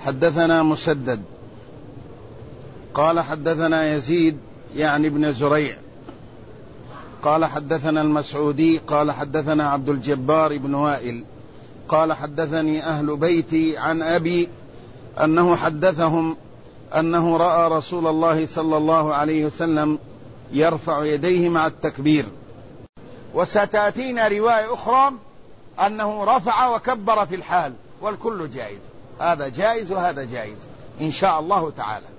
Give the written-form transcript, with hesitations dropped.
حدثنا مسدد قال حدثنا يزيد يعني ابن زريع قال حدثنا المسعودي قال حدثنا عبد الجبار بن وائل قال حدثني أهل بيتي عن أبي أنه حدثهم أنه رأى رسول الله صلى الله عليه وسلم يرفع يديه مع التكبير. وستأتينا رواية أخرى أنه رفع وكبر في الحال، والكل جائز، هذا جائز وهذا جائز إن شاء الله تعالى.